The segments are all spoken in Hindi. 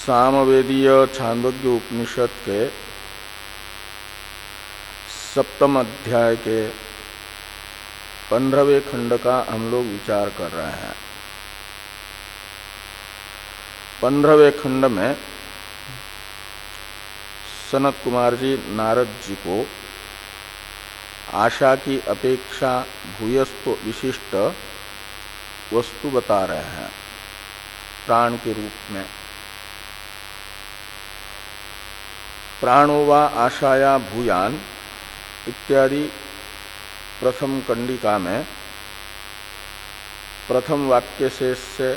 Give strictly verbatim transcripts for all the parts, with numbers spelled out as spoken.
सामवेदीय छांदोग्य उपनिषद के सप्तम अध्याय के पंद्रहवें खंड का हम लोग विचार कर रहे हैं। पंद्रहवें खंड में सनत कुमार जी नारद जी को आशा की अपेक्षा भूयस्व विशिष्ट वस्तु बता रहे हैं प्राण के रूप में। प्राणो वा आशाया भूयान इत्यादि प्रथम कंडिका में प्रथम वाक्य शेष से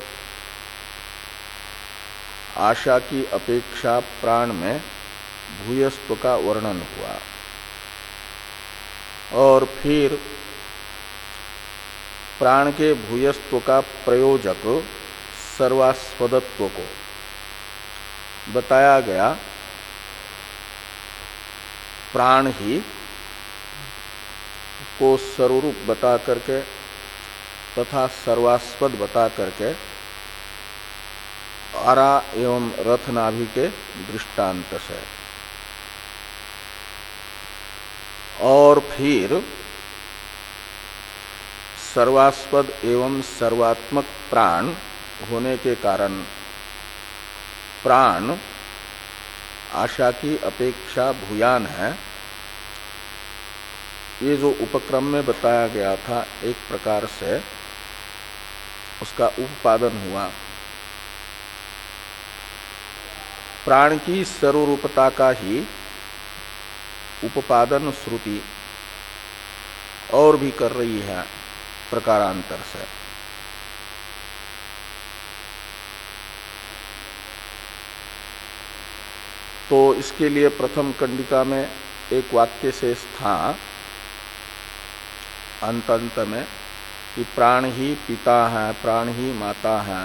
आशा की अपेक्षा प्राण में भूयस्व का वर्णन हुआ और फिर प्राण के भूयस्व का प्रयोजक सर्वास्पदत्व को बताया गया। प्राण ही को सर्वरूप बता करके तथा सर्वास्पद बता करके आरा एवं रथ नाभि के दृष्टांत से, और फिर सर्वास्पद एवं सर्वात्मक प्राण होने के कारण प्राण आशा की अपेक्षा भूयान है। ये जो उपक्रम में बताया गया था एक प्रकार से उसका उपादन हुआ। प्राण की सर्वरूपता का ही उपादन श्रुति और भी कर रही है प्रकारांतर से। तो इसके लिए प्रथम कंडिका में एक वाक्य शेष था अंत अंत में कि प्राण ही पिता है, प्राण ही माता है।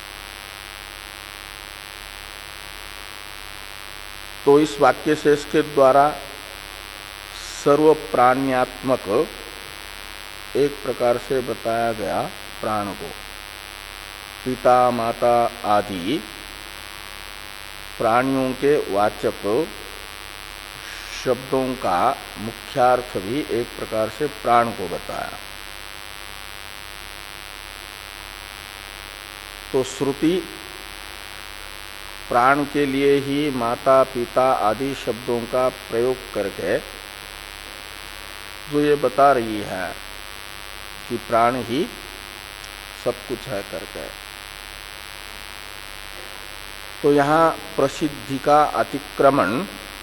तो इस वाक्य शेष के द्वारा सर्व प्राण्यात्मक एक प्रकार से बताया गया प्राण को। पिता माता आदि प्राणियों के वाचक शब्दों का मुख्यार्थ भी एक प्रकार से प्राण को बताया। तो श्रुति प्राण के लिए ही माता पिता आदि शब्दों का प्रयोग करके जो ये बता रही है कि प्राण ही सब कुछ है करके, तो यहां प्रसिद्धि का अतिक्रमण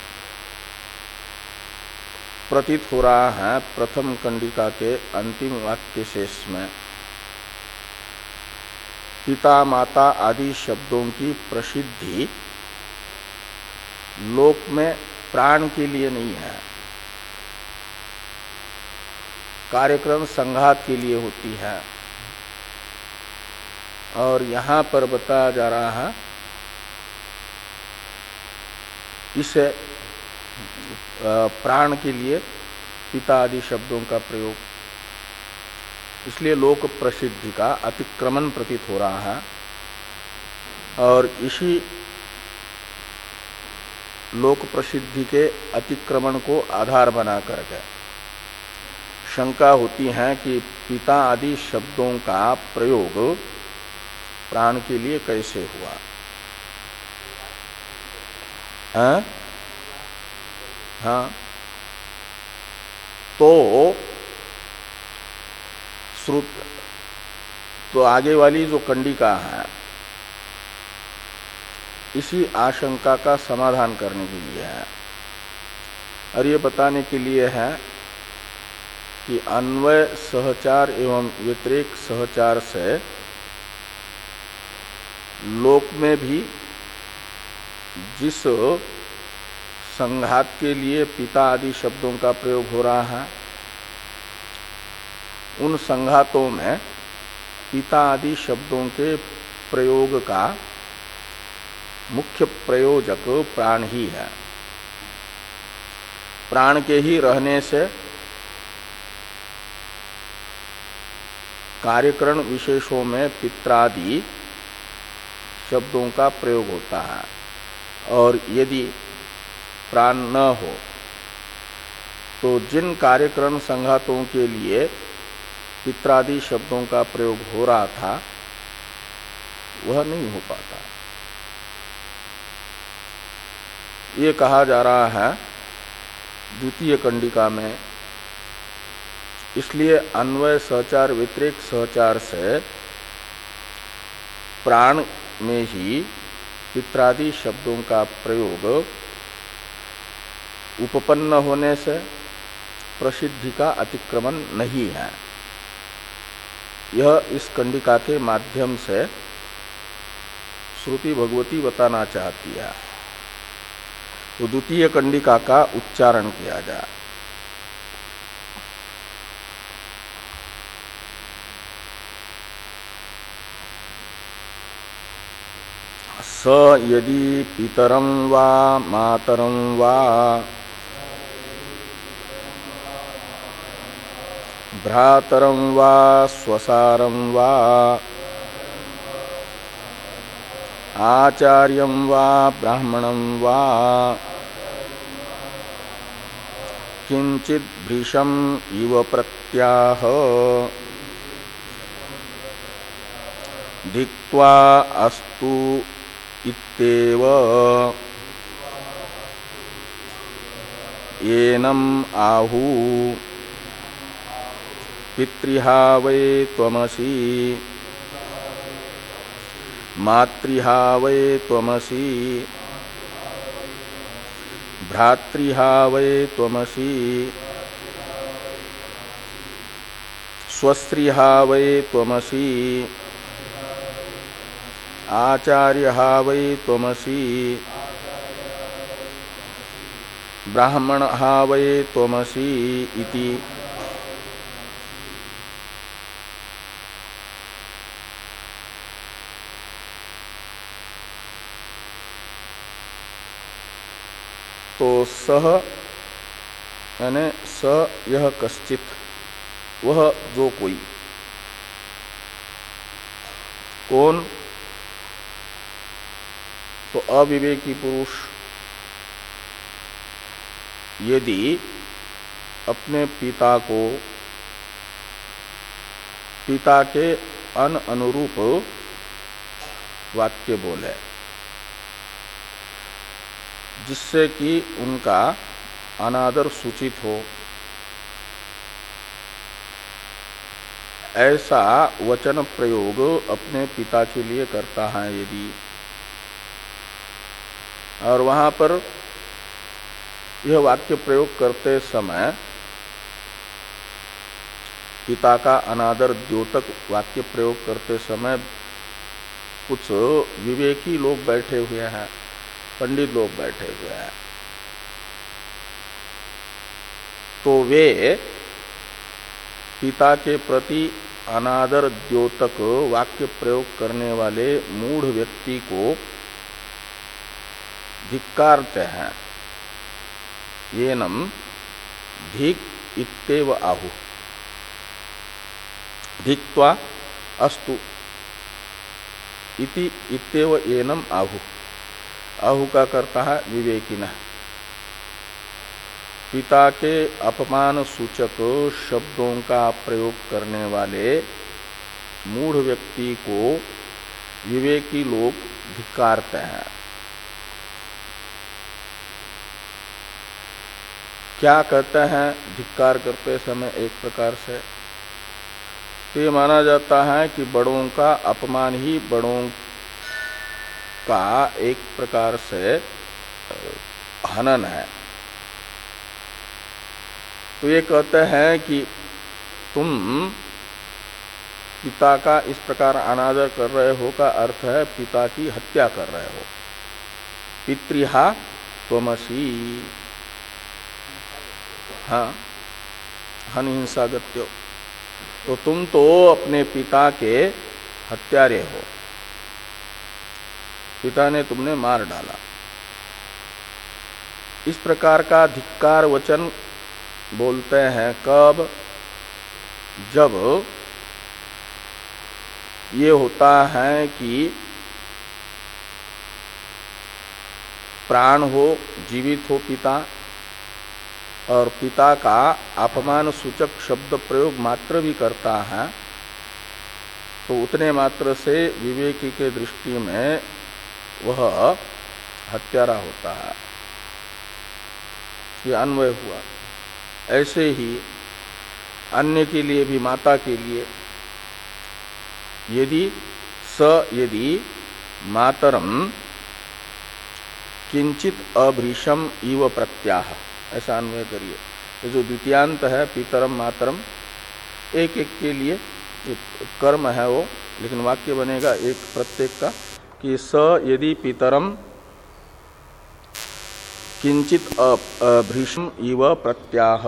प्रतीत हो रहा है प्रथम कंडिका के अंतिम वाक्य शेष में। पिता माता आदि शब्दों की प्रसिद्धि लोक में प्राण के लिए नहीं है, कार्यक्रम संघात के लिए होती है। और यहां पर बताया जा रहा है इस प्राण के लिए पिता आदि शब्दों का प्रयोग, इसलिए लोक प्रसिद्धि का अतिक्रमण प्रतीत हो रहा है। और इसी लोक प्रसिद्धि के अतिक्रमण को आधार बना करके शंका होती है कि पिता आदि शब्दों का प्रयोग प्राण के लिए कैसे हुआ। हाँ हाँ तो श्रुत तो आगे वाली जो कंडिका है इसी आशंका का समाधान करने के लिए है और ये बताने के लिए है कि अन्वय सहचार एवं व्यतिरेक सहचार से लोक में भी जिस संघात के लिए पिता आदि शब्दों का प्रयोग हो रहा है उन संघातों में पिता आदि शब्दों के प्रयोग का मुख्य प्रयोजक प्राण ही है। प्राण के ही रहने से कार्यकरण विशेषों में पित्रादि शब्दों का प्रयोग होता है। और यदि प्राण न हो तो जिन कार्यकरण संघातों के लिए पित्रादि शब्दों का प्रयोग हो रहा था वह नहीं हो पाता। ये कहा जा रहा है द्वितीय कंडिका में। इसलिए अन्वय सहचार व्यतिरेक सहचार से प्राण में ही पित्रादि शब्दों का प्रयोग उपपन्न होने से प्रसिद्धि का अतिक्रमण नहीं है। यह इस कंडिका के माध्यम से श्रुति भगवती बताना चाहती है। तो द्वितीय कंडिका का उच्चारण किया जाए। स यदि पितरं वा मातरं वा भ्रातरं वा स्वसारं वा आचार्यं वा ब्राह्मणं वा किंचित भृशम इव प्रत्याह धिक्त्वा अस्तु इत्येव एनम् आहु पितृहा वै त्वमसि मातृहा वै त्वमसि भ्रातृहा वै त्वमसि स्वस्त्रीहा वै त्वमसि आचार्यहा वै त्वमसि ब्राह्मणहा वै त्वमसि इति। तो सह यानी स यह कश्चित वह जो कोई, कौन? तो अविवेकी पुरुष यदि अपने पिता को पिता के अन अनुरूप वाक्य बोले जिससे कि उनका अनादर सूचित हो, ऐसा वचन प्रयोग अपने पिता के लिए करता है यदि, और वहां पर यह वाक्य प्रयोग करते समय पिता का अनादर द्योतक वाक्य प्रयोग करते समय कुछ विवेकी लोग बैठे हुए हैं, पंडित लोग बैठे हुए हैं, तो वे पिता के प्रति अनादर द्योतक वाक्य प्रयोग करने वाले मूढ़ व्यक्ति को धिक्कारते हैं। येनम धिक इत्येव आहु धिक्त्वा अस्तु इति इत्येव येनम आहु। आहु का करता है विवेकिनः। पिता के अपमान सूचक शब्दों का प्रयोग करने वाले मूढ़ व्यक्ति को विवेकी लोग धिक्कारते हैं। क्या कहते हैं धिक्कार करते समय? एक प्रकार से तो ये माना जाता है कि बड़ों का अपमान ही बड़ों का एक प्रकार से हनन है। तो ये कहते हैं कि तुम पिता का इस प्रकार अनादर कर रहे हो का अर्थ है पिता की हत्या कर रहे हो। पितृहा त्वमसि, हाँ, हन हिंसा गत्यो, तो तुम तो अपने पिता के हत्यारे हो, पिता ने तुमने मार डाला। इस प्रकार का धिक्कार वचन बोलते हैं कब? जब ये होता है कि प्राण हो, जीवित हो पिता, और पिता का अपमान सूचक शब्द प्रयोग मात्र भी करता है, तो उतने मात्र से विवेकी के दृष्टि में वह हत्यारा होता है। ये अन्वय हुआ। ऐसे ही अन्य के लिए भी, माता के लिए, यदि स यदि मातरम किंचित अभृशम इव प्रत्याह, ऐसा अन्वय करिए। ये जो द्वितीयांत है पितरम मातरम, एक एक के लिए कर्म है वो, लेकिन वाक्य बनेगा एक प्रत्येक का कि स यदि पितरम किंचित अभृशम इव प्रत्याह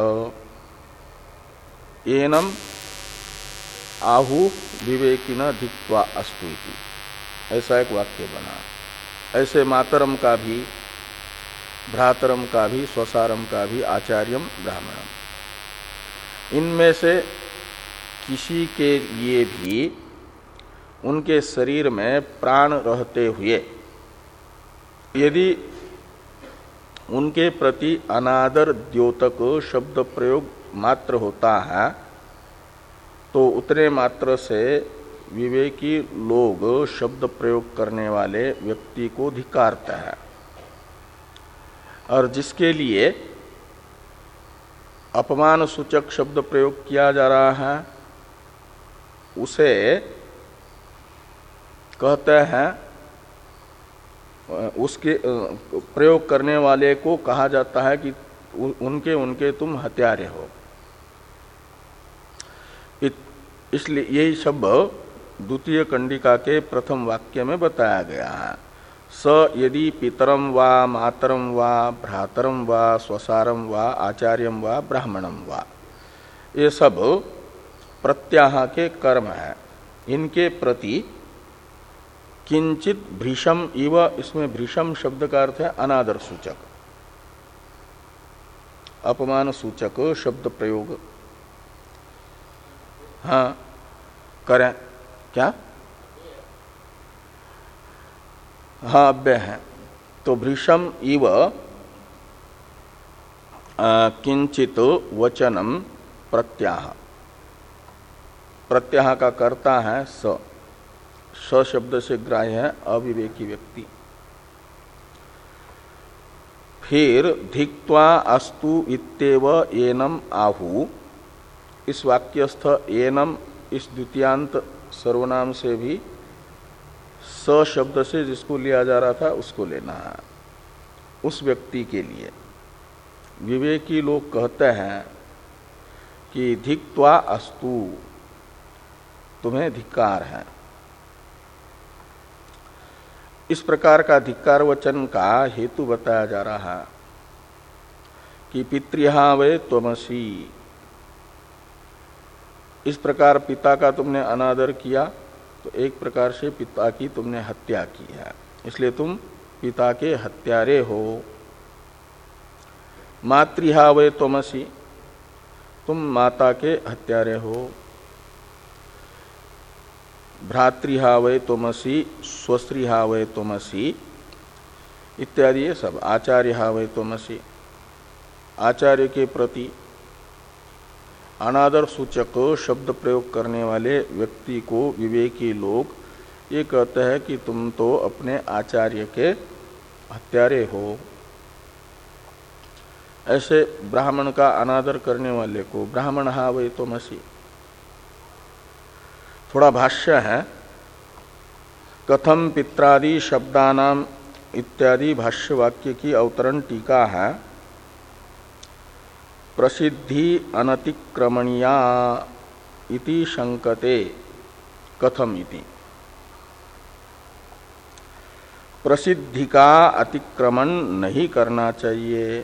एनम आहु विवेकिन धिक्त्वा अस्तु इति, ऐसा एक वाक्य बना। ऐसे मातरम का भी, भ्रातरम का भी, स्वसारम का भी, आचार्यम ब्राह्मणम, इनमें से किसी के लिए भी उनके शरीर में प्राण रहते हुए यदि उनके प्रति अनादर द्योतक शब्द प्रयोग मात्र होता है, तो उतने मात्र से विवेकी लोग शब्द प्रयोग करने वाले व्यक्ति को धिक्कारते हैं। और जिसके लिए अपमान सूचक शब्द प्रयोग किया जा रहा है, उसे कहते हैं, उसके प्रयोग करने वाले को कहा जाता है कि उनके उनके तुम हत्यारे हो। इसलिए यही शब्द द्वितीय कंडिका के प्रथम वाक्य में बताया गया है। स यदि पितरम वा मातरम वा भ्रातरम वा स्वसारम वा आचार्यम वा ब्राह्मणम वा, ये सब प्रत्याह के कर्म है। इनके प्रति किंचित भृशम इव, इसमें भृशम शब्द का अर्थ है अनादर सूचक, अपमान सूचक शब्द प्रयोग। हाँ करें क्या? हाँ अव्यय है। तो भृशम इव किंचित वचनम प्रत्याह, प्रत्याह का कर्ता है स, स शब्द से ग्राह्य है अविवेकी व्यक्ति। फिर धिक्त्वा अस्तु इत्येव एनम आहु, इस वाक्यस्थ एनम इस द्वितीयांत सर्वनाम से भी स शब्द से जिसको लिया जा रहा था उसको लेना है। उस व्यक्ति के लिए विवेकी लोग कहते हैं कि धिक्त्वा अस्तु, तुम्हें धिक्कार है। इस प्रकार का धिक्कार वचन का हेतु बताया जा रहा है कि पितृहा वे त्वमसि, इस प्रकार पिता का तुमने अनादर किया तो एक प्रकार से पिता की तुमने हत्या की है, इसलिए तुम पिता के हत्यारे हो। मातृहा वे त्वमसि, तुम माता के हत्यारे हो। भ्रातृहा वे त्वमसि, स्वश्रीहा वे त्वमसि इत्यादि ये सब। आचार्यहा वे त्वमसि, आचार्य के प्रति अनादर सूचक शब्द प्रयोग करने वाले व्यक्ति को विवेकी लोग ये कहते हैं कि तुम तो अपने आचार्य के हत्यारे हो। ऐसे ब्राह्मण का अनादर करने वाले को ब्राह्मण हा वे त्वमसि। थोड़ा भाष्य है, कथम पित्रादि शब्दानाम इत्यादि भाष्य वाक्य की अवतरण टीका है। प्रसिद्धि अनतिक्रमणीया इति शंकते कथम इति, प्रसिद्धि का अतिक्रमण नहीं करना चाहिए।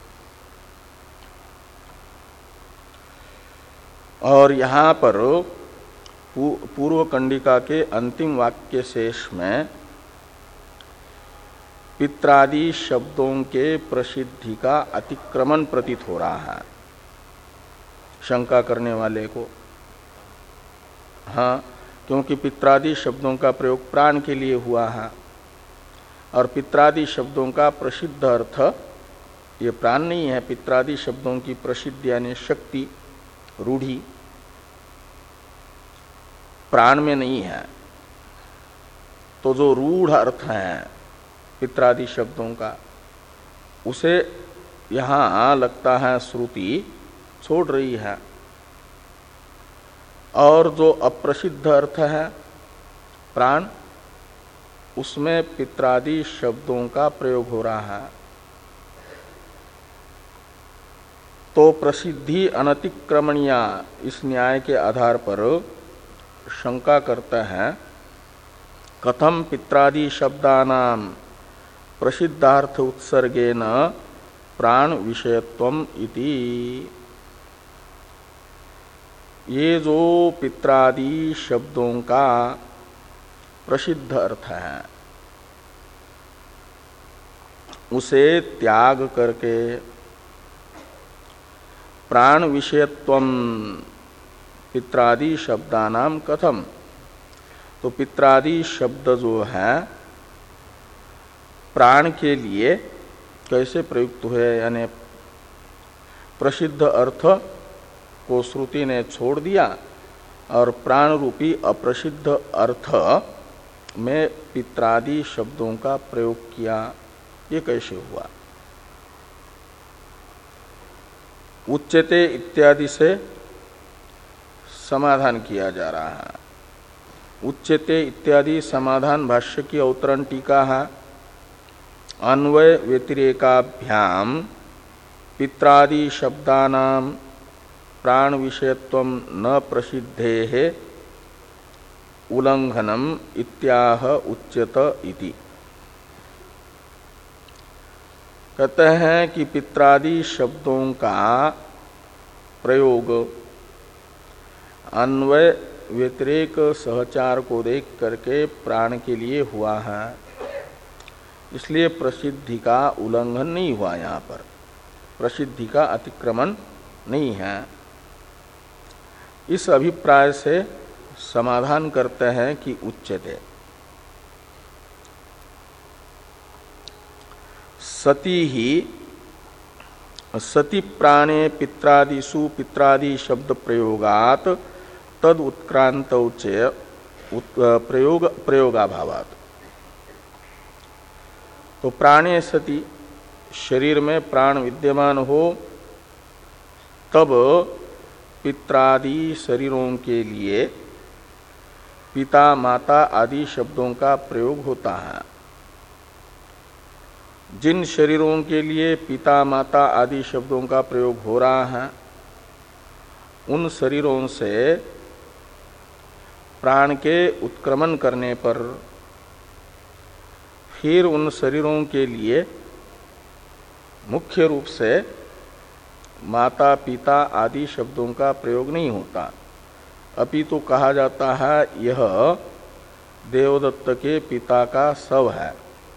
और यहाँ पर पूर्व कंडिका के अंतिम वाक्य शेष में पित्रादि शब्दों के प्रसिद्धि का अतिक्रमण प्रतीत हो रहा है शंका करने वाले को। हाँ, क्योंकि पित्रादि शब्दों का प्रयोग प्राण के लिए हुआ है और पित्रादि शब्दों का प्रसिद्ध अर्थ ये प्राण नहीं है। पित्रादि शब्दों की प्रसिद्ध यानी शक्ति, रूढ़ी प्राण में नहीं है। तो जो रूढ़ अर्थ है पित्रादि शब्दों का, उसे यहां लगता है श्रुति छोड़ रही है। और जो अप्रसिद्ध अर्थ है प्राण, उसमें पित्रादि शब्दों का प्रयोग हो रहा है। तो प्रसिद्धि अनतिक्रमणीया इस न्याय के आधार पर शंका करते हैं, कथम पित्रादि शब्दानाम प्रसिद्धार्थ उत्सर्गेन प्राण विषयत्वम इति। ये जो पित्रादि शब्दों का प्रसिद्ध अर्थ है उसे त्याग करके प्राण विषयत्वम पित्रादि शब्दानाम कथम, तो पित्रादि शब्द जो है प्राण के लिए कैसे प्रयुक्त हुए, यानी प्रसिद्ध अर्थ को श्रुति ने छोड़ दिया और प्राण रूपी अप्रसिद्ध अर्थ में पित्रादि शब्दों का प्रयोग किया, ये कैसे हुआ। उच्यते इत्यादि से समाधान किया जा रहा है। उच्यते इत्यादि समाधान भाष्य की अवतरण टीका है। अन्वय व्यतिरेकाभ्याम पित्रादि शब्दानाम प्राण विषयत्वम न प्रसिद्धेः उल्लंघनम इत्याह उच्यत इति। कहते हैं कि पित्रादि शब्दों का प्रयोग अन्वय व्यतिरेक सहचार को देख करके प्राण के लिए हुआ है, इसलिए प्रसिद्धि का उल्लंघन नहीं हुआ। यहाँ पर प्रसिद्धि का अतिक्रमण नहीं है। इस अभिप्राय से समाधान करते हैं कि उच्यते सती ही सति प्राणे पित्रादिषु पित्रादि शब्द प्रयोगात तद उत्क्रांत प्रयोग प्रयोगाभावात। तो प्राणे सति शरीर में प्राण विद्यमान हो तब पित्रादि शरीरों के लिए पिता माता आदि शब्दों का प्रयोग होता है। जिन शरीरों के लिए पिता माता आदि शब्दों का प्रयोग हो रहा है उन शरीरों से प्राण के उत्क्रमण करने पर फिर उन शरीरों के लिए मुख्य रूप से माता पिता आदि शब्दों का प्रयोग नहीं होता, अपितु तो कहा जाता है यह देवदत्त के पिता का शव है,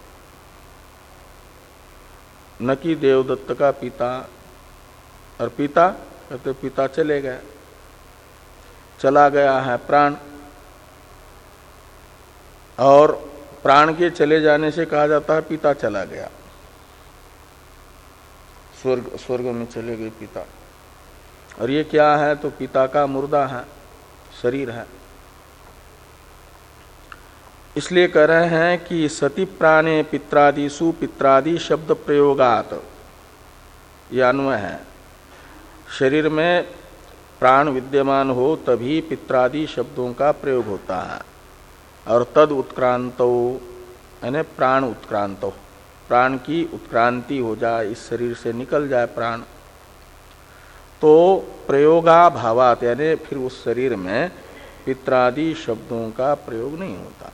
न कि देवदत्त का पिता। और पिता कहते पिता चले गए, चला गया है प्राण, और प्राण के चले जाने से कहा जाता है पिता चला गया, स्वर्ग स्वर्ग में चले गए पिता। और ये क्या है, तो पिता का मुर्दा है, शरीर है। इसलिए कह रहे हैं कि सति प्राणे पित्रादिषु पित्रादि शब्द प्रयोगात, यह अन्वय है। शरीर में प्राण विद्यमान हो तभी पित्रादि शब्दों का प्रयोग होता है। और तद उत्क्रांतो यानी प्राण उत्क्रांतो, प्राण की उत्क्रांति हो जाए, इस शरीर से निकल जाए प्राण, तो प्रयोगाभावात यानी फिर उस शरीर में पित्रादि शब्दों का प्रयोग नहीं होता।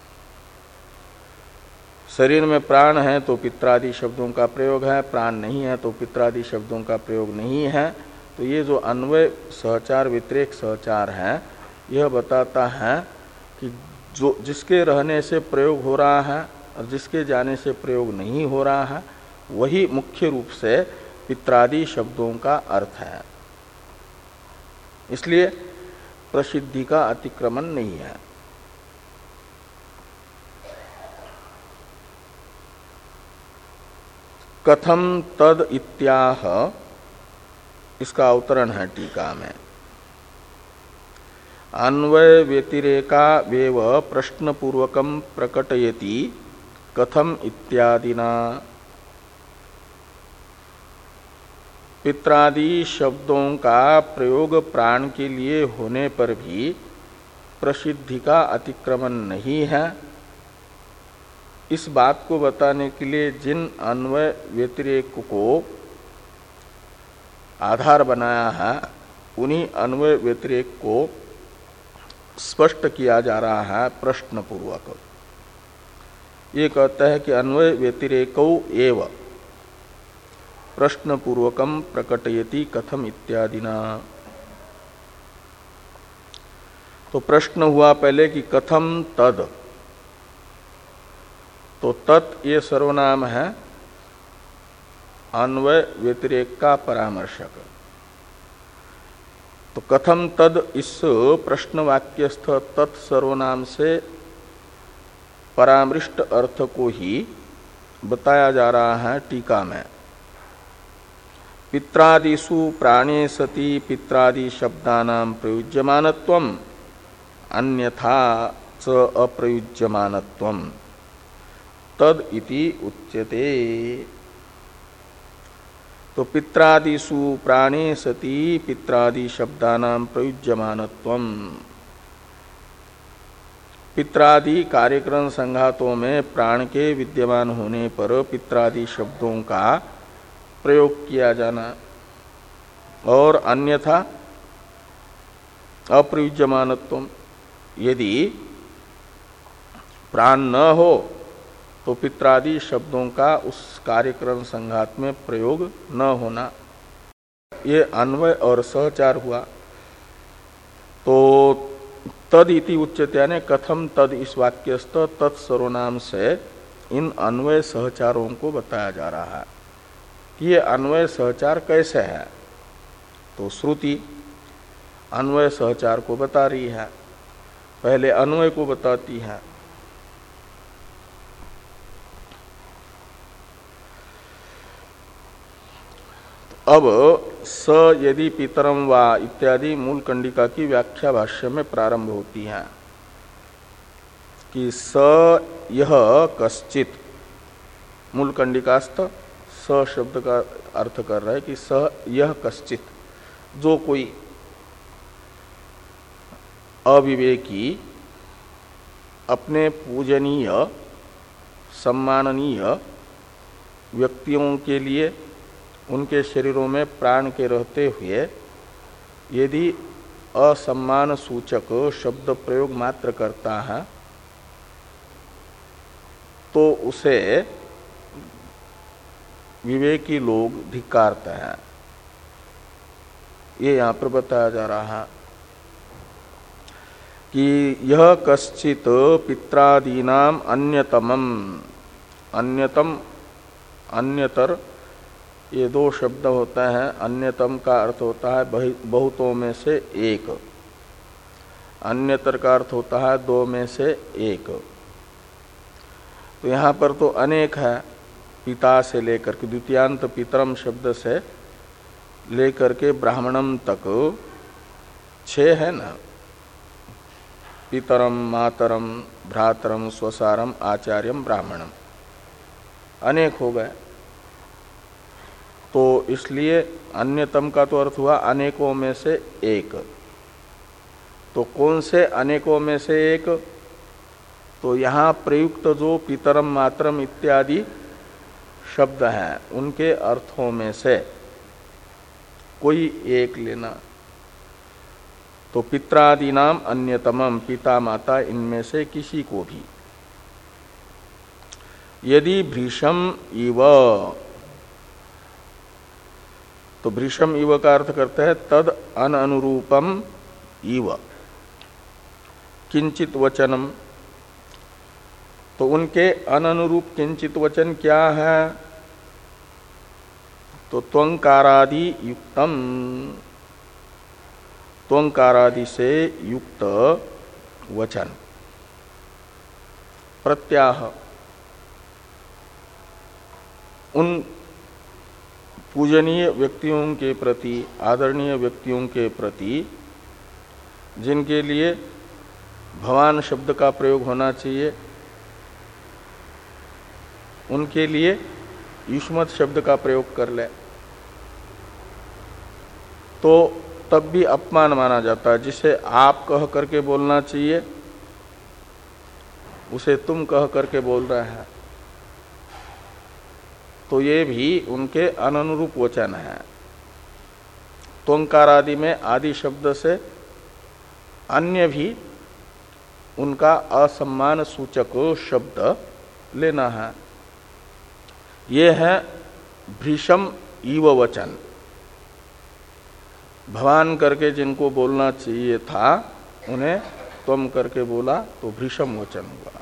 शरीर में प्राण है तो पित्रादि शब्दों का प्रयोग है, प्राण नहीं है तो पित्रादि शब्दों का प्रयोग नहीं है। तो ये जो अन्वय सहचार व्यतिरेक सहचार है, यह बताता है कि जो जिसके रहने से प्रयोग हो रहा है और जिसके जाने से प्रयोग नहीं हो रहा है, वही मुख्य रूप से पित्रादि शब्दों का अर्थ है। इसलिए प्रसिद्धि का अतिक्रमण नहीं है। कथम तद इत्याह, इसका अवतरण है टीका में। अन्वय व्यतिरेका वेव प्रश्न पूर्वकम प्रकटयति कथम इत्यादिना। पित्रादि शब्दों का प्रयोग प्राण के लिए होने पर भी प्रसिद्धि का अतिक्रमण नहीं है, इस बात को बताने के लिए जिन अन्वय व्यतिरेक को आधार बनाया है उन्हीं अन्वय व्यतिरेक को स्पष्ट किया जा रहा है प्रश्न पूर्वक। ये कहता है कि अन्वय व्यतिरेकौ एव प्रश्न पूर्वकम प्रकटयति कथम इत्यादिना। तो प्रश्न हुआ पहले कि कथम तद, तो तत् ये सर्वनाम है अन्वय व्यतिरेक का परामर्शक। तो कथम तद इस प्रश्न वाक्यस्थ तत् सर्वनाम से परामृष्ट अर्थ को ही बताया जा रहा है टीका में। पित्रादिषु प्राणे सति पित्रादि शब्दानां प्रयुज्यमानत्वम् अन्यथा च अप्रयुज्यमानत्वम् तद इति उच्यते। तो पित्रादिषु प्राणे सति पित्रादि शब्दानां प्रयुज्यमानत्वम्, पित्रादि कार्यक्रम संघातों में प्राण के विद्यमान होने पर पित्रादि शब्दों का प्रयोग किया जाना, और अन्यथा अप्रयुज्यमानत्वम्, यदि प्राण न हो तो पित्रादि शब्दों का उस कार्यक्रम संघात में प्रयोग न होना। ये अन्वय और सहचार हुआ। तो तद इति उच्यते, यानी कथम तद इस वाक्यस्थ तत्सर्वनाम से इन अन्वय सहचारों को बताया जा रहा है कि ये अन्वय सहचार कैसे है। तो श्रुति अन्वय सहचार को बता रही है, पहले अन्वय को बताती है। अब स यदि पितरम वा इत्यादि मूल कंडिका की व्याख्या भाष्य में प्रारंभ होती है कि स यह कश्चित, मूल कंडिकास्थ स शब्द का अर्थ कर रहा है कि स यह कश्चित, जो कोई अविवेकी अपने पूजनीय सम्माननीय व्यक्तियों के लिए उनके शरीरों में प्राण के रहते हुए यदि असम्मान सूचक शब्द प्रयोग मात्र करता है तो उसे विवेकी लोग धिक्कारते हैं। ये यहाँ पर बताया जा रहा है कि यह कश्चित पित्रादीनाम अन्यतमम, अन्यतम अन्यतर, ये दो शब्द होता है। अन्यतम का अर्थ होता है बहुतों में से एक, अन्यतर का अर्थ होता है दो में से एक। तो यहाँ पर तो अनेक है, पिता से लेकर के द्वितीयांत पितरम शब्द से लेकर के ब्राह्मणम तक छह है ना, पितरम मातरम भ्रातरम स्वसारम आचार्यम ब्राह्मणम, अनेक हो गए। तो इसलिए अन्यतम का तो अर्थ हुआ अनेकों में से एक। तो कौन से अनेकों में से एक? तो यहाँ प्रयुक्त जो पितरम मातरम इत्यादि शब्द हैं उनके अर्थों में से कोई एक लेना। तो पित्रादि नाम अन्यतमम, पिता माता इनमें से किसी को भी। यदि भृशम इव, तो भृशम इव का अर्थ करते हैं तद अननुरूपम इव किंचित वचनम। तो उनके अननुरूप किंचित वचन क्या है? तो त्वंकारादि युक्तम, त्वंकारादि से युक्त वचन। प्रत्याह, उन पूजनीय व्यक्तियों के प्रति, आदरणीय व्यक्तियों के प्रति जिनके लिए भगवान शब्द का प्रयोग होना चाहिए, उनके लिए युष्मत् शब्द का प्रयोग कर ले तो तब भी अपमान माना जाता है। जिसे आप कह करके बोलना चाहिए उसे तुम कह करके बोल रहे हैं, तो ये भी उनके अनुरूप वचन है। त्वंकार आदि में आदि शब्द से अन्य भी उनका असम्मान सूचक शब्द लेना है। ये है भृशम इव वचन। भवान करके जिनको बोलना चाहिए था उन्हें त्वम करके बोला तो भृशम वचन हुआ।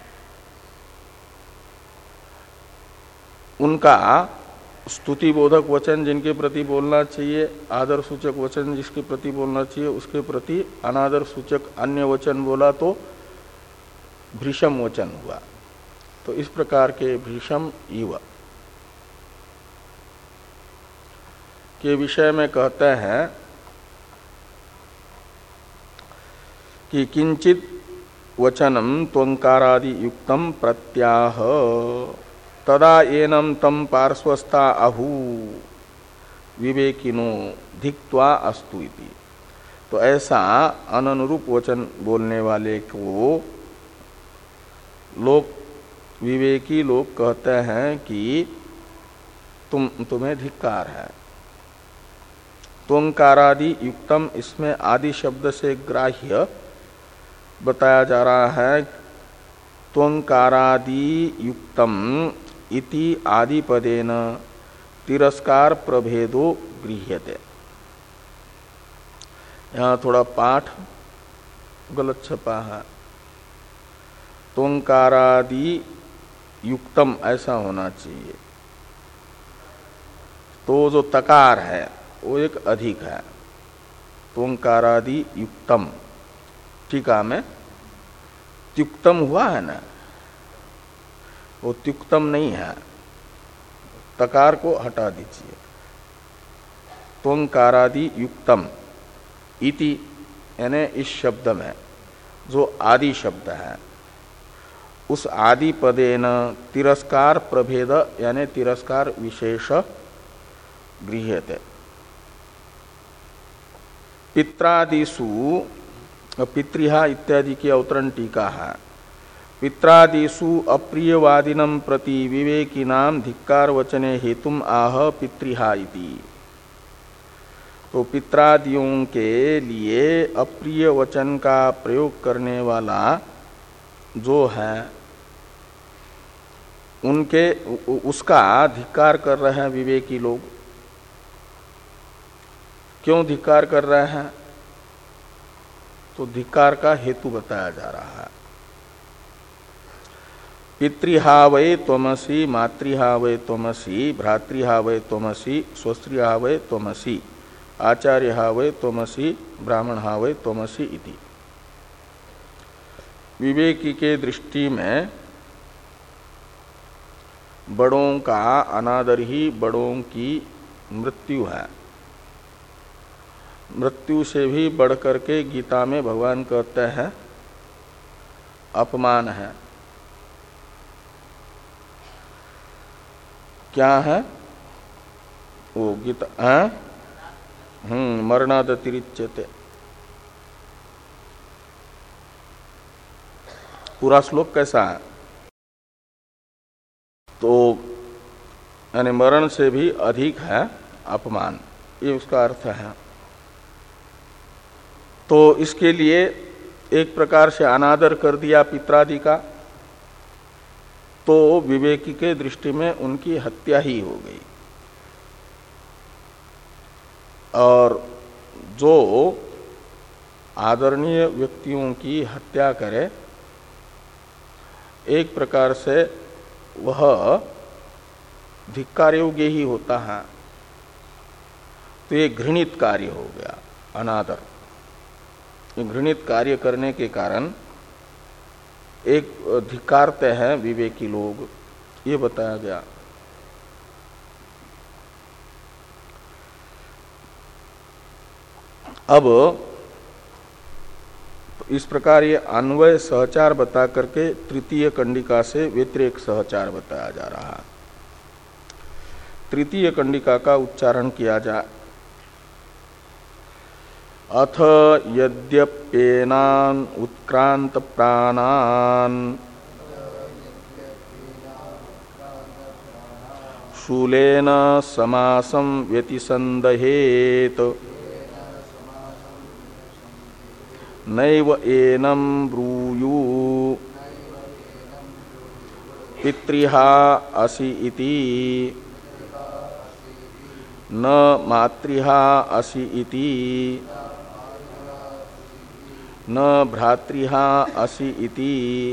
उनका स्तुति बोधक वचन जिनके प्रति बोलना चाहिए, आदर सूचक वचन जिसके प्रति बोलना चाहिए, उसके प्रति अनादर सूचक अन्य वचन बोला तो भृशम वचन हुआ। तो इस प्रकार के भृशम इव के विषय में कहते हैं कि किंचित वचनम त्वंकारादि युक्तम प्रत्याह तदा एनम तम पार्श्वस्था आहु विवेकिनो धिक्त्वा अस्तु इति। तो ऐसा अननुरूप वचन बोलने वाले को लोग, विवेकी लोग कहते हैं कि तुम तुम्हें धिक्कार है। त्वंकारादि युक्तम, इसमें आदि शब्द से ग्राह्य बताया जा रहा है। त्वंकारादि युक्तम इति आदिपदेन तिरस्कार प्रभेदो गृह्यते। यहाँ थोड़ा पाठ गलत छपा है। त्वंकारादि युक्तम ऐसा होना चाहिए। तो जो तकार है वो एक अधिक है। त्वंकारादि युक्तम, टीका में त्युक्तम हुआ है ना, वो त्युक्तम नहीं है, तकार को हटा दीजिए। त्वंकारादि युक्तम इति यानी इस शब्द में जो आदि शब्द है उस आदि पदेन तिरस्कार प्रभेद यानी तिरस्कार विशेष गृह्यते। पित्रादिषु, पितृहा इत्यादि की अवतरण टीका है। पित्रादिषु अप्रियवादिनं प्रति विवेकिनां धिक्कार वचने हेतुम आह पितृहा इति। तो पित्रादियों के लिए अप्रिय वचन का प्रयोग करने वाला जो है उनके उसका धिक्कार कर रहे हैं विवेकी लोग। क्यों धिक्कार कर रहे हैं? तो धिक्कार का हेतु बताया जा रहा है। पितृहा वै त्वमसि, मातृहा वै त्वमसि, भ्रातृहा वै त्वमसि, स्वस्त्रिहा वै त्वमसि, आचार्यहा वै त्वमसि, ब्राह्मणहा वै त्वमसि इति। विवेकी के दृष्टि में बड़ों का अनादर ही बड़ों की मृत्यु है। मृत्यु से भी बढ़कर के गीता में भगवान कहते हैं अपमान है। क्या है वो गीता है? हम्म मरणादतिरिच्यते। पूरा श्लोक कैसा है? तो यानी मरण से भी अधिक है अपमान, ये उसका अर्थ है। तो इसके लिए एक प्रकार से अनादर कर दिया पित्रादि का, तो विवेकी के दृष्टि में उनकी हत्या ही हो गई। और जो आदरणीय व्यक्तियों की हत्या करे एक प्रकार से वह धिक्कार योग्य ही होता है। तो ये घृणित कार्य हो गया अनादर। ये घृणित कार्य करने के कारण एक धिक्कारते हैं विवेकी लोग, ये बताया गया। अब इस प्रकार ये अन्वय सहचार बता करके तृतीय कंडिका से व्यतिरेक सहचार बताया जा रहा है। तृतीय कंडिका का उच्चारण किया जाए। अथ यद्यप्येनान उत्क्रांत प्राणान शूलेन समासं व्यतिसंदहेत नैव एनं ब्रूयु पितृहा असि इति न मातृहा असि इति न भ्रातृहा असि इति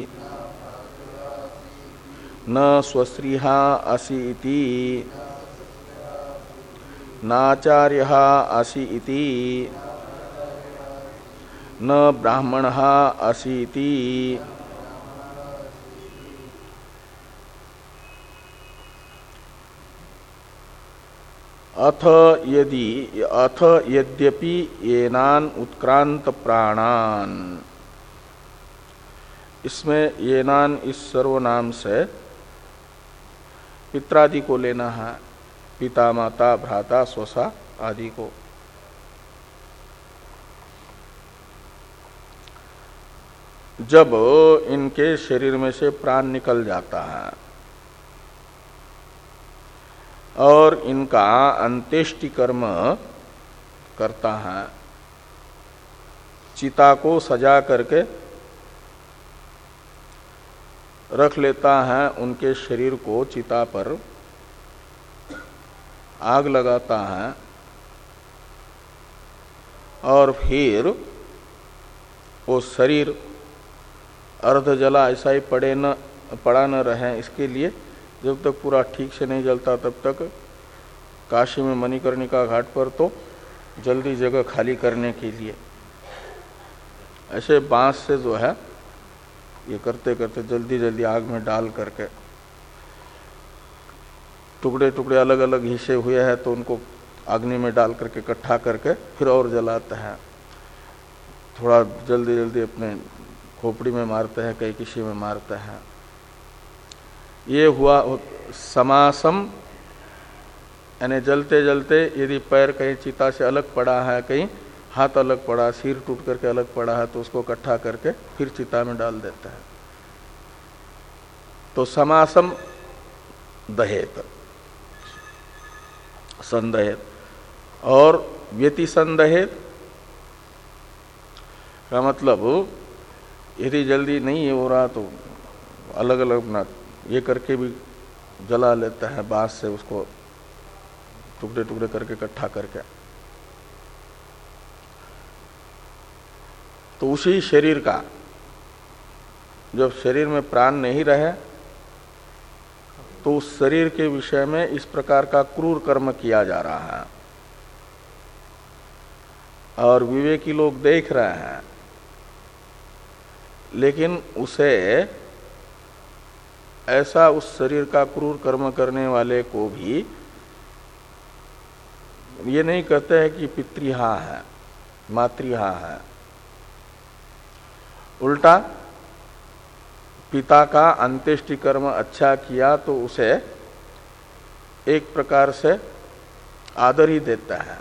न स्वश्रीहा असि इति नाचार्यहा असि इति न ब्राह्मणहा असि इति अथ यदि अथ यद्यपि येनान उत्क्रांत प्राणान, इसमें येनान इस सर्वनाम से पित्रादि को लेना है, पिता माता भ्राता स्वसा आदि को। जब इनके शरीर में से प्राण निकल जाता है और इनका अंत्येष्टि कर्म करता है, चिता को सजा करके रख लेता है, उनके शरीर को चिता पर आग लगाता है और फिर वो शरीर अर्ध जला ऐसा ही पड़े न पड़ा न रहे, इसके लिए जब तक पूरा ठीक से नहीं जलता तब तक काशी में मणिकर्णिका घाट पर तो जल्दी जगह खाली करने के लिए ऐसे बांस से जो है ये करते करते जल्दी जल्दी आग में डाल करके टुकड़े टुकड़े अलग अलग हिस्से हुए हैं तो उनको अग्नि में डाल करके इकट्ठा करके फिर और जलाते हैं। थोड़ा जल्दी जल्दी अपने खोपड़ी में मारते हैं, कहीं किसी में मारते हैं। ये हुआ समासम, यानी जलते जलते यदि पैर कहीं चिता से अलग पड़ा है, कहीं हाथ अलग पड़ा, सिर टूट करके अलग पड़ा है तो उसको इकट्ठा करके फिर चिता में डाल देता है। तो समासम दहेत, संदहेत, और व्यतिसंदहेत का मतलब यदि जल्दी नहीं हो रहा तो अलग अलग ना ये करके भी जला लेता है, बांस से उसको टुकड़े टुकड़े करके इकट्ठा करके। तो उसी शरीर का जब शरीर में प्राण नहीं रहे तो उस शरीर के विषय में इस प्रकार का क्रूर कर्म किया जा रहा है और विवेकी लोग देख रहे हैं, लेकिन उसे ऐसा उस शरीर का क्रूर कर्म करने वाले को भी ये नहीं कहते हैं कि पितृहा है, मातृहा है। उल्टा पिता का अंत्येष्टि कर्म अच्छा किया तो उसे एक प्रकार से आदर ही देता है।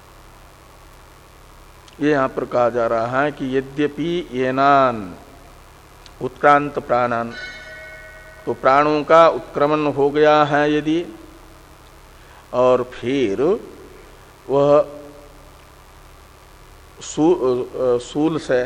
ये यहां पर कहा जा रहा है कि यद्यपि येनान उत्क्रांत प्राणान, तो प्राणों का उत्क्रमण हो गया है यदि, और फिर वह सू, सूल से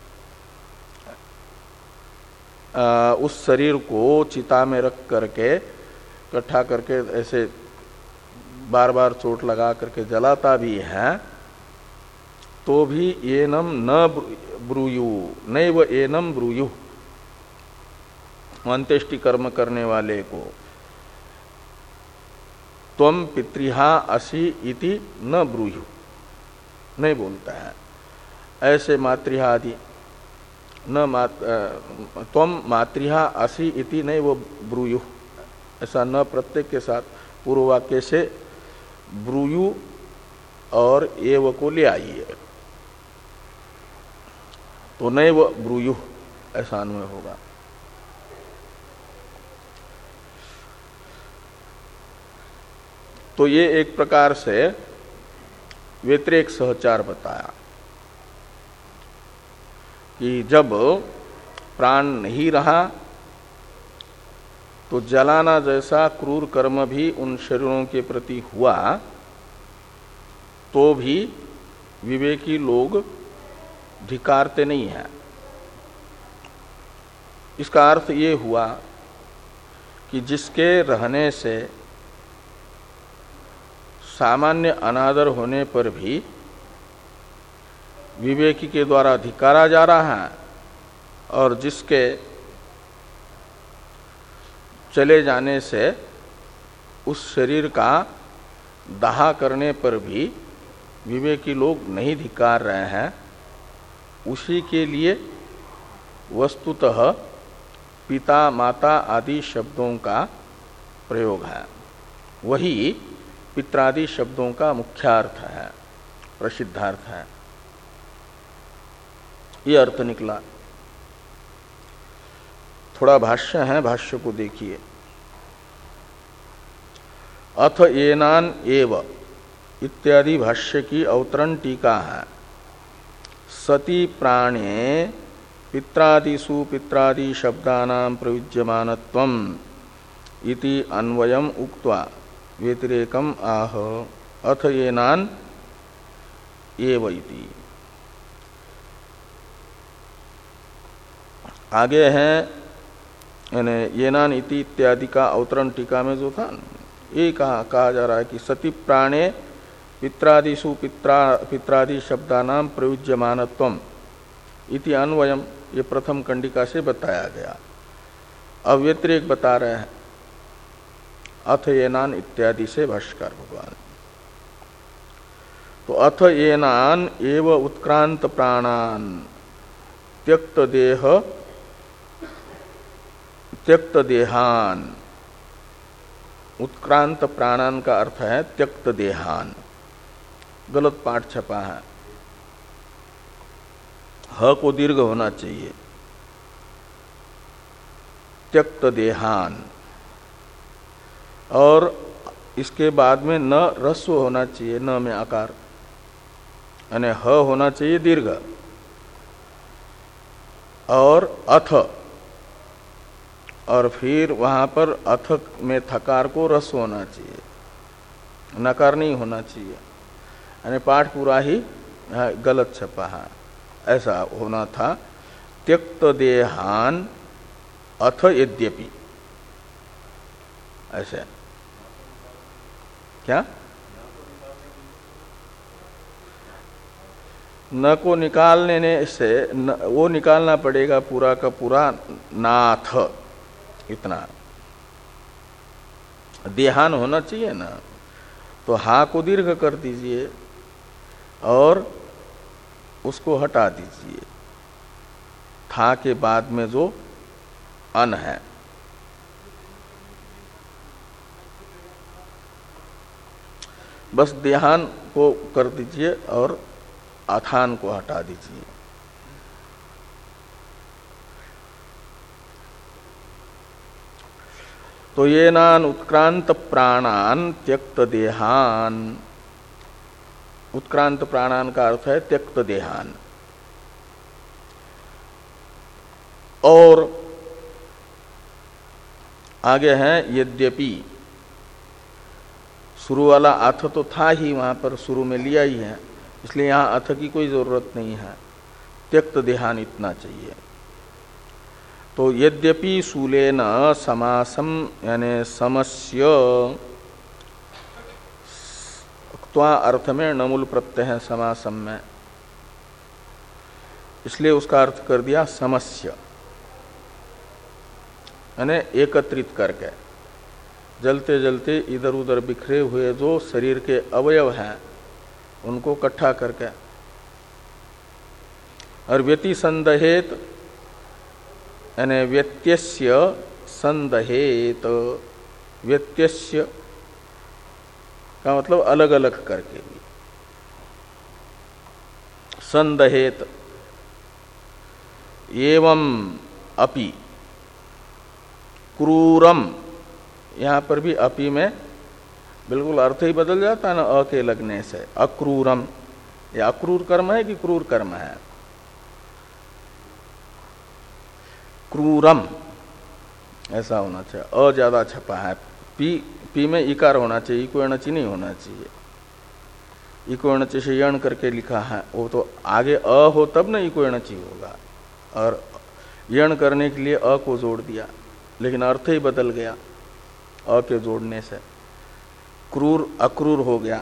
आ, उस शरीर को चिता में रख करके इकट्ठा करके ऐसे बार बार चोट लगा करके जलाता भी है, तो भी एनम न ब्रूयु, नैव एनम ब्रूयु, अंत्येष्टि कर्म करने वाले को त्वम पितृहा असि इति न ब्रूयु नहीं बोलता है। ऐसे मातृहा आदि न मात त्वम मातृहा असि इति नहीं वो ब्रूयु, ऐसा न प्रत्यय के साथ पूर्व वाक्य से ब्रूयु और एव को ले आइए। तो नैव ब्रूयुः ऐसा अन्वय होगा। तो ये एक प्रकार से व्यतिरेक सहचार बताया कि जब प्राण नहीं रहा तो जलाना जैसा क्रूर कर्म भी उन शरीरों के प्रति हुआ तो भी विवेकी लोग धिकारते नहीं हैं। इसका अर्थ ये हुआ कि जिसके रहने से सामान्य अनादर होने पर भी विवेकी के द्वारा धिकारा जा रहा है और जिसके चले जाने से उस शरीर का दाह करने पर भी विवेकी लोग नहीं धिकार रहे हैं, उसी के लिए वस्तुतः पिता माता आदि शब्दों का प्रयोग है। वही पित्रादि शब्दों का मुख्यार्थ है, प्रसिद्धार्थ है। ये अर्थ निकला। थोड़ा भाष्य है, भाष्य को देखिए। अथ येनान एव इत्यादि भाष्य की अवतरण टीका है। सति प्राणे पित्रादिषु पित्रादि शब्दानां प्रयुज्यमानत्वम् इति अन्वयम् उक्त्वा व्यतिरेकम् आह। अथ येनान एव इति। आगे है यानी येनान इति इत्यादि का अवतरण टीका में जो था ये कहा कहा जा रहा है कि सति प्राणे पित्रादिषु पित्रा पित्रादि शब्दानां प्रयुज्यमानत्वम् इति अन्वयम्, ये प्रथम कंडिका से बताया गया। अब व्यतिरेक बता रहे हैं अथ येनान इत्यादि से भाष्यकार भगवान। तो अथ येनान एव उत्क्रांत प्राणान त्यक्त देह त्यक्त देहान। उत्क्रांत प्राणान का अर्थ है त्यक्त देहान। गलत पाठ छपा है, ह को दीर्घ होना चाहिए। त्यक्त देहान और इसके बाद में न रस्व होना चाहिए, न में आकार, यानी ह होना चाहिए दीर्घ और अथ, और फिर वहां पर अथ में थकार को रस होना चाहिए, नकार नहीं होना चाहिए। यानी पाठ पूरा ही गलत छपा है, ऐसा होना था। त्यक्त देहान अथ यद्यपि, ऐसे क्या न को निकालने से न, वो निकालना पड़ेगा पूरा का पूरा नाथ, इतना देहान होना चाहिए ना। तो हा को दीर्घ कर दीजिए और उसको हटा दीजिए, था के बाद में जो अन है। बस देहान को कर दीजिए और अथान को हटा दीजिए। तो ये नान उत्क्रांत प्राणान त्यक्त देहान। उत्क्रांत प्राणान का अर्थ है त्यक्त देहान। और आगे है यद्यपि, शुरू वाला अथ तो था ही, वहां पर शुरू में लिया ही है, इसलिए यहां अथ की कोई जरूरत नहीं है, त्यक्त देहान इतना चाहिए। तो यद्यपि शूलेन समासम यानी समस्य त्वा अर्थ में नमूल प्रत्यय है समासम में, इसलिए उसका अर्थ कर दिया समस्य, यानी एकत्रित करके, जलते जलते इधर उधर बिखरे हुए जो शरीर के अवयव हैं उनको इकट्ठा करके। और व्यति संदहेत यानी व्यत्यस्य संदहेत, व्यत्यस्य का मतलब अलग अलग करके भी, संदहेत एवं अपि क्रूरम, यहां पर भी अपि में बिल्कुल अर्थ ही बदल जाता है ना अ के लगने से। अक्रूरम, ये अक्रूर कर्म है कि क्रूर कर्म है? क्रूरम ऐसा होना चाहिए, अ ज्यादा छपा है। पी पी में इकार होना चाहिए, इको एणची नहीं होना चाहिए। इको एणची से यण करके लिखा है, वो तो आगे अ हो तब ना इको एणची होगा, और यण करने के लिए अ को जोड़ दिया, लेकिन अर्थ ही बदल गया अ के जोड़ने से। क्रूर अक्रूर हो गया।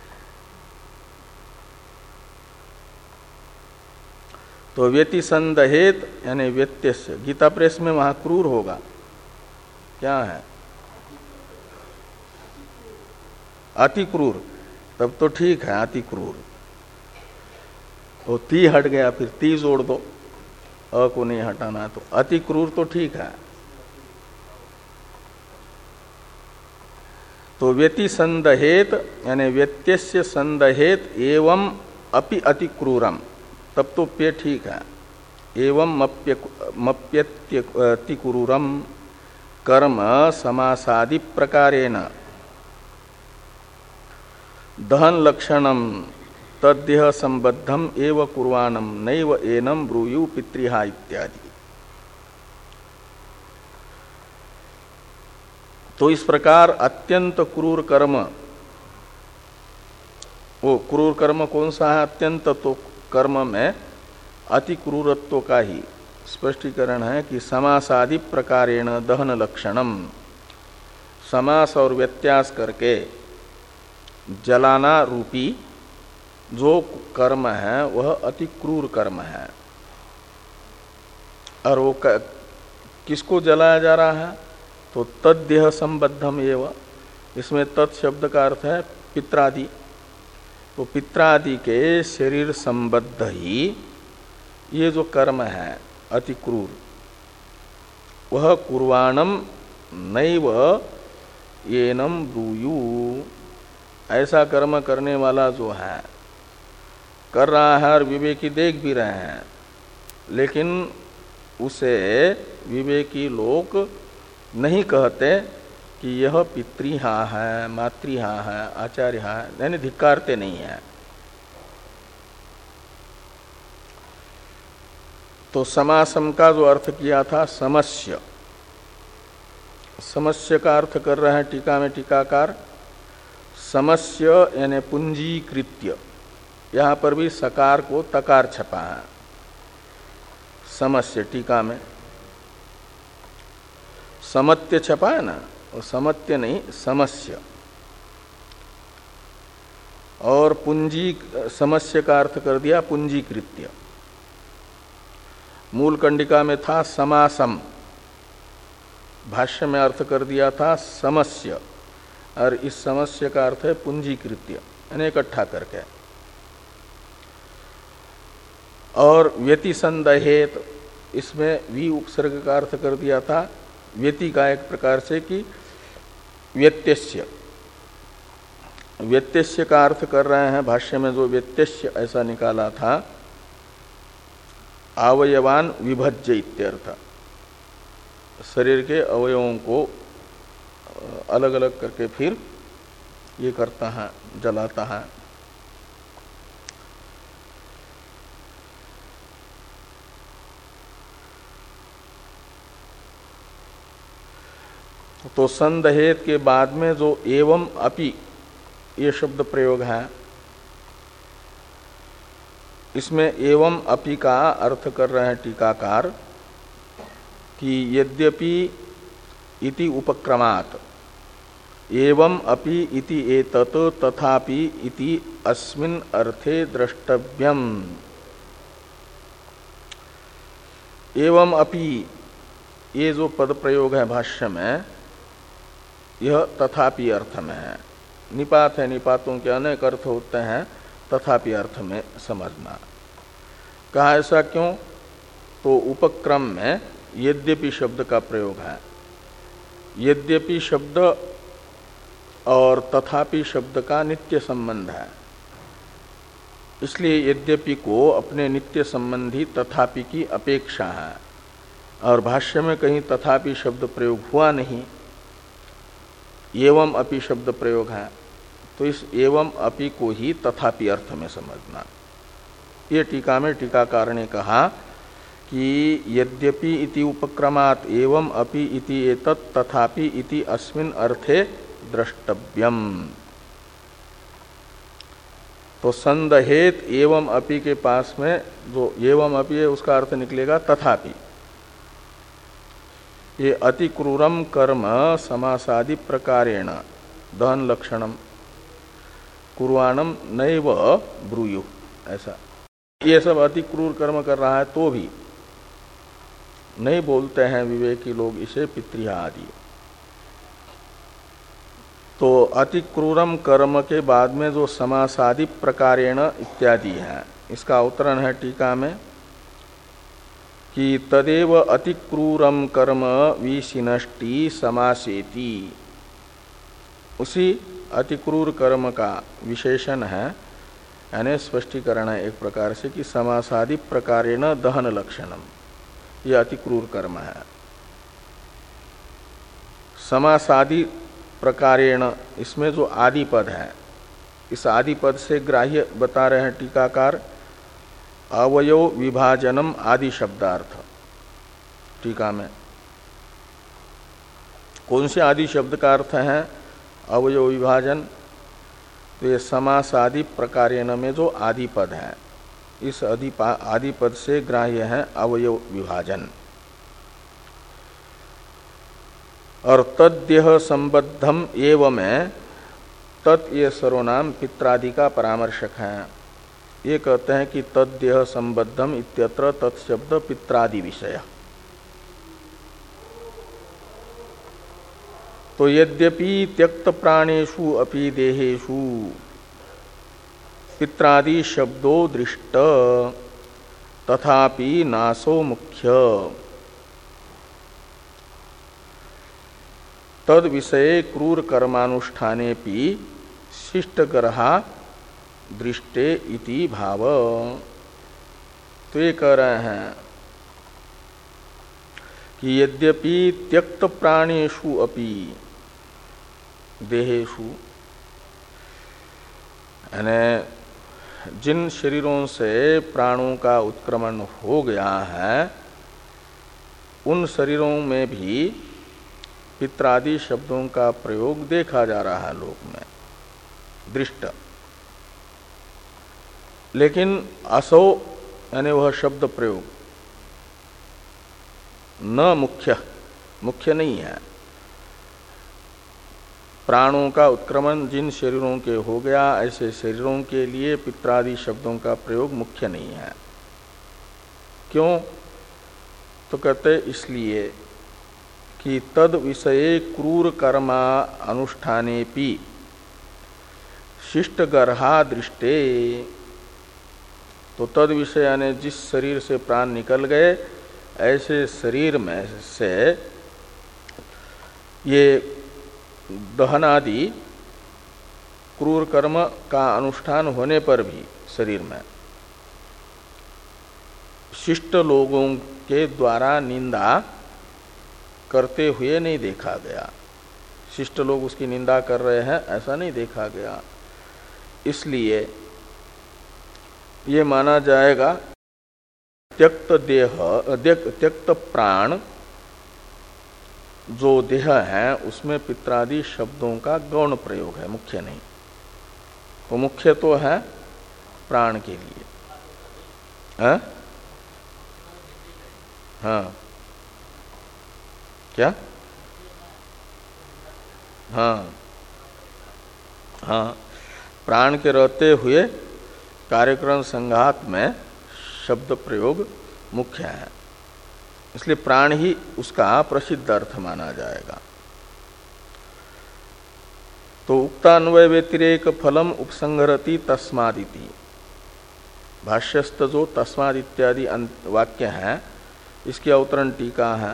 तो व्यतिसंदहेत यानी व्यत्यस्य, गीता प्रेस में वहां क्रूर होगा, क्या है? अति क्रूर, तब तो ठीक है अति क्रूर। वो ती हट गया, फिर ती जोड़ दो, अ को नहीं हटाना है, तो अति क्रूर तो ठीक है। तो व्यति संदहेत यानी व्यत्यस्य संदहेत एवं अपि अति क्रूरम, तब तो पे ठीक है। एवं मप्यत्यति क्रूरम कर्म समासादि प्रकारेण दहन लक्षणम तद्देह संबद्धम एव कुर्वाणम नैव एनम ब्रूयु पितृहा इत्यादि। तो इस प्रकार अत्यंत क्रूर कर्म, वो क्रूर कर्म कौन सा है? अत्यंत, तो कर्म में अति क्रूरत्व का ही स्पष्टीकरण है कि समासादि प्रकारेण दहन लक्षणम, समास और व्यत्यास करके जलाना रूपी जो कर्म है वह अति क्रूर कर्म है। और वो किसको जलाया जा रहा है? तो तद्देह संबद्धम एवं, इसमें तत् शब्द का अर्थ है पित्रादि। तो पित्रादि के शरीर संबद्ध ही ये जो कर्म है अति क्रूर, वह कुर्वाणम नैव येनम ब्रूयु, ऐसा कर्म करने वाला जो है कर रहा है और विवेकी देख भी रहे हैं, लेकिन उसे विवेकी लोग नहीं कहते कि यह पितृहा है, मातृहा है, आचार्य है, यानी धिक्कारते नहीं है। तो समासम का जो अर्थ किया था समस्य, समस्य का अर्थ कर रहे हैं टीका में टीकाकार समस्य यानी पुंजीकृत्य, यहां पर भी सकार को तकार छपा है समस्य टीका में। समत्य छपा है ना, और समत्य नहीं समस्य। और पुंजी समस्य का अर्थ कर दिया पुंजीकृत्य। मूल कंडिका में था समासम, भाष्य में अर्थ कर दिया था समस्य, और इस समस्य का अर्थ है पुंजीकृत्य यानी इकट्ठा करके। और व्यतिसंदहेत, इसमें वी उपसर्ग का अर्थ कर दिया था व्यति का एक प्रकार से कि व्यत्यस्य। व्यत्यस्य का अर्थ कर रहे हैं भाष्य में जो व्यत्यस्य ऐसा निकाला था अवयवान विभज्य इत्यर्थ, शरीर के अवयवों को अलग अलग करके फिर ये करता है, जलाता है। तो संदहेत के बाद में जो एवं अपि ये शब्द प्रयोग है, इसमें एवं अपि का अर्थ कर रहे हैं टीकाकार कि यद्यपि इति उपक्रमात् एवं अपि इति एतत् तथापि इति अस्मिन् अर्थे द्रष्टव्यम्। एवं अपि ये जो पद प्रयोग है भाष्य में, यह तथापि अर्थ में है। निपात है, निपातों के अनेक अर्थ होते हैं, तथापि अर्थ में समझना। कहा ऐसा क्यों? तो उपक्रम में यद्यपि शब्द का प्रयोग है। यद्यपि शब्द और तथापि शब्द का नित्य संबंध है। इसलिए यद्यपि को अपने नित्य संबंधी तथापि की अपेक्षा है, और भाष्य में कहीं तथापि शब्द प्रयोग हुआ नहीं, एवं अपि शब्द प्रयोग है, तो इस एवं अपि को ही तथापि अर्थ में समझना। ये टीका में टीकाकार ने कहा कि यद्यपि इति उपक्रमात् एवं अपि इति एतत् तथापि इति अस्मिन् अर्थे द्रष्टव्यम। तो संदहेत एवं अपि के पास में जो एवं अपि है उसका अर्थ निकलेगा तथापि। ये अति क्रूरम कर्म समासादि प्रकारेण दहन लक्षणम कुर्वाणम नैव ब्रूयु, ऐसा ये सब अति क्रूर कर्म कर रहा है तो भी नहीं बोलते हैं विवेकी लोग इसे पितृहा आदि। तो अति क्रूरम कर्म के बाद में जो समासादि प्रकारेण इत्यादि है, इसका अवतरण है टीका में कि तदेव अति क्रूरम कर्म विशिनष्टि समासेति। उसी अति क्रूर कर्म का विशेषण है, यानी स्पष्टीकरण है एक प्रकार से कि समासादि प्रकारेण दहन लक्षणम, यह अति क्रूर कर्म है। समासादि प्रकारेण, इसमें जो आदि पद है, इस आदि पद से ग्राह्य बता रहे हैं टीकाकार अवयव विभाजनम आदि शब्दार्थ। टीका में कौन से आदि शब्द का अर्थ है अवयव विभाजन? तो ये समासादि प्रकारेण में जो आदि पद है, इस आदि पद से ग्राह्य है अवयव विभाजन। और तद्यह संबद्धम एवं में तत् ये सर्वनाम पित्रादि का परामर्शक है। ये कहते हैं कि तद्यह संबद्धम इत्यत्र तत्शब्द पित्रादि विषय। तो यद्यपि त्यक्त प्राणेषु अपि देहेषु पित्रादि शब्दो दृष्ट तथापि नासो मुख्य तद विषये क्रूर कर्मानुष्ठानेपि शिष्टगर्हा दृष्टे इति भाव। तो ये कह रहे हैं कि यद्यपि त्यक्त प्राणेषु अपि देहेषु, यानी जिन शरीरों से प्राणों का उत्क्रमण हो गया है उन शरीरों में भी पित्रादि शब्दों का प्रयोग देखा जा रहा है लोक में, दृष्ट। लेकिन असो यानी वह शब्द प्रयोग न मुख्य मुख्य नहीं है। प्राणों का उत्क्रमण जिन शरीरों के हो गया ऐसे शरीरों के लिए पित्रादि शब्दों का प्रयोग मुख्य नहीं है। क्यों? तो कहते इसलिए कि तद विषये क्रूर कर्मा अनुष्ठानेपि शिष्टगर्हा दृष्टे। तो तद विषय यानी जिस शरीर से प्राण निकल गए ऐसे शरीर में से ये दहन आदि क्रूर कर्म का अनुष्ठान होने पर भी शरीर में शिष्ट लोगों के द्वारा निंदा करते हुए नहीं देखा गया। शिष्ट लोग उसकी निंदा कर रहे हैं ऐसा नहीं देखा गया। इसलिए ये माना जाएगा त्यक्त देह त्यक्त प्राण जो देह है उसमें पित्रादि शब्दों का गौण प्रयोग है, मुख्य नहीं। तो मुख्य तो है प्राण के लिए। हाँ हाँ क्या? हाँ हाँ प्राण के रहते हुए कार्यक्रम संघात में शब्द प्रयोग मुख्य है, इसलिए प्राण ही उसका प्रसिद्ध अर्थ माना जाएगा। तो उक्तान्वय व्यतिरेक फलम उपसंहरति तस्मादिति, भाष्यस्थ जो तस्माद इत्यादि वाक्य है इसकी अवतरण टीका है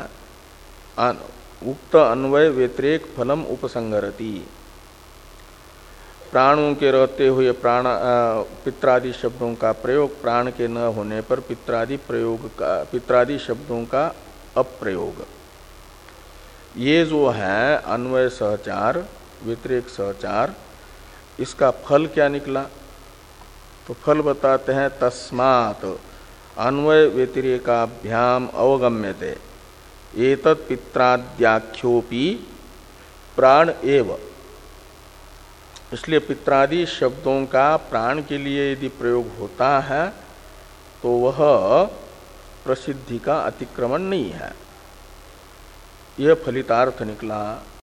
उक्त अन्वय व्यतिरेक फलम उपसंहरति। प्राणों के रहते हुए प्राण पित्रादि शब्दों का प्रयोग, प्राण के न होने पर पित्रादि प्रयोग का पित्रादि शब्दों का अप्रयोग। ये जो है अन्वय सहचार व्यतिरेक सहचार, इसका फल क्या निकला? तो फल बताते हैं तस्मात् अन्वय व्यतिरेकाभ्याम अवगम्यते एतत् पित्राद्याख्योपि प्राण एव। इसलिए पित्रादि शब्दों का प्राण के लिए यदि प्रयोग होता है तो वह प्रसिद्धि का अतिक्रमण नहीं है। यह फलितार्थ निकला।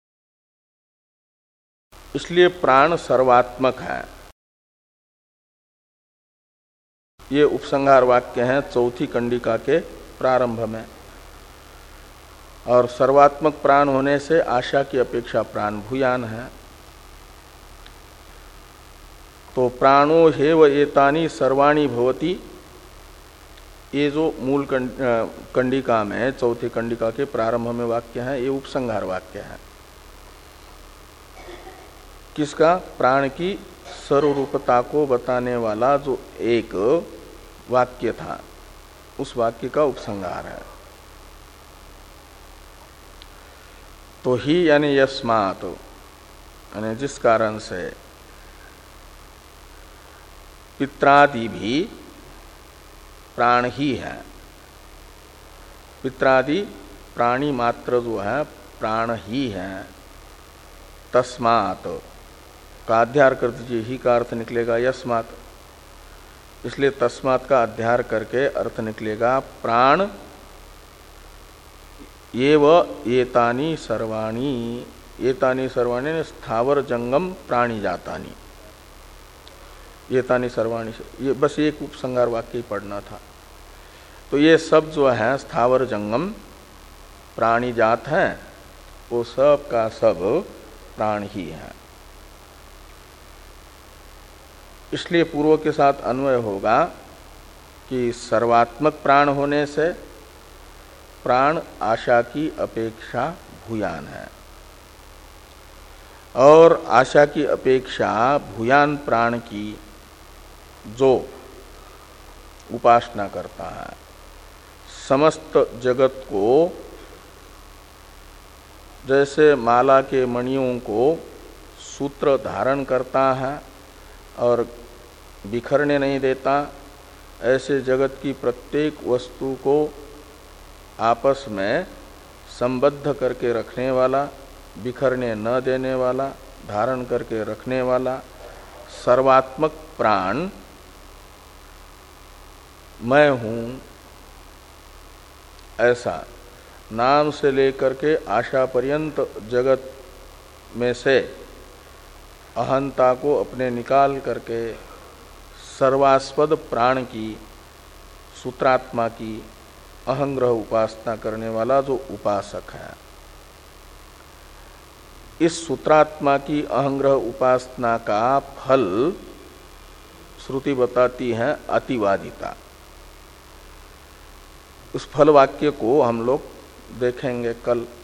इसलिए प्राण सर्वात्मक है। ये उपसंहार वाक्य हैं चौथी कंडिका के प्रारंभ में। और सर्वात्मक प्राण होने से आशा की अपेक्षा प्राण भूयान है। तो प्राणो हेव एतानि सर्वाणि भवति, ये जो मूल कंडिका में चौथी कंडिका के प्रारंभ में वाक्य है, ये उपसंहार वाक्य है। किसका? प्राण की सर्वरूपता को बताने वाला जो एक वाक्य था, उस वाक्य का उपसंहार है। तो ही यानी यस्मात्, यानी जिस कारण से पित्रादि भी प्राण ही है। पित्रादि प्राणी मात्र जो है प्राण ही है। तस्मात् का अध्यार कर दीजिए, ही का अर्थ निकलेगा यस्मात्। इसलिए तस्मात् का अध्यार करके अर्थ निकलेगा प्राण एव एतानि सर्वाणि। एतानि सर्वाणि स्थावर जंगम प्राणी जातानि। एतानि सर्वाणि से ये बस एक उपसंहार वाक्य ही पढ़ना था। तो ये सब जो है स्थावर जंगम प्राणी जात है, वो सब का सब प्राण ही है। इसलिए पूर्व के साथ अन्वय होगा कि सर्वात्मक प्राण होने से प्राण आशा की अपेक्षा भूयान है, और आशा की अपेक्षा भूयान प्राण की जो उपासना करता है, समस्त जगत को जैसे माला के मणियों को सूत्र धारण करता है और बिखरने नहीं देता, ऐसे जगत की प्रत्येक वस्तु को आपस में संबद्ध करके रखने वाला, बिखरने न देने वाला, धारण करके रखने वाला सर्वात्मक प्राण मैं हूँ, ऐसा नाम से लेकर के आशा पर्यंत जगत में से अहंता को अपने निकाल करके सर्वास्पद प्राण की, सूत्रात्मा की अहंग्रह उपासना करने वाला जो उपासक है, इस सूत्रात्मा की अहंग्रह उपासना का फल श्रुति बताती है अतिवादिता। उस फल वाक्य को हम लोग देखेंगे कल।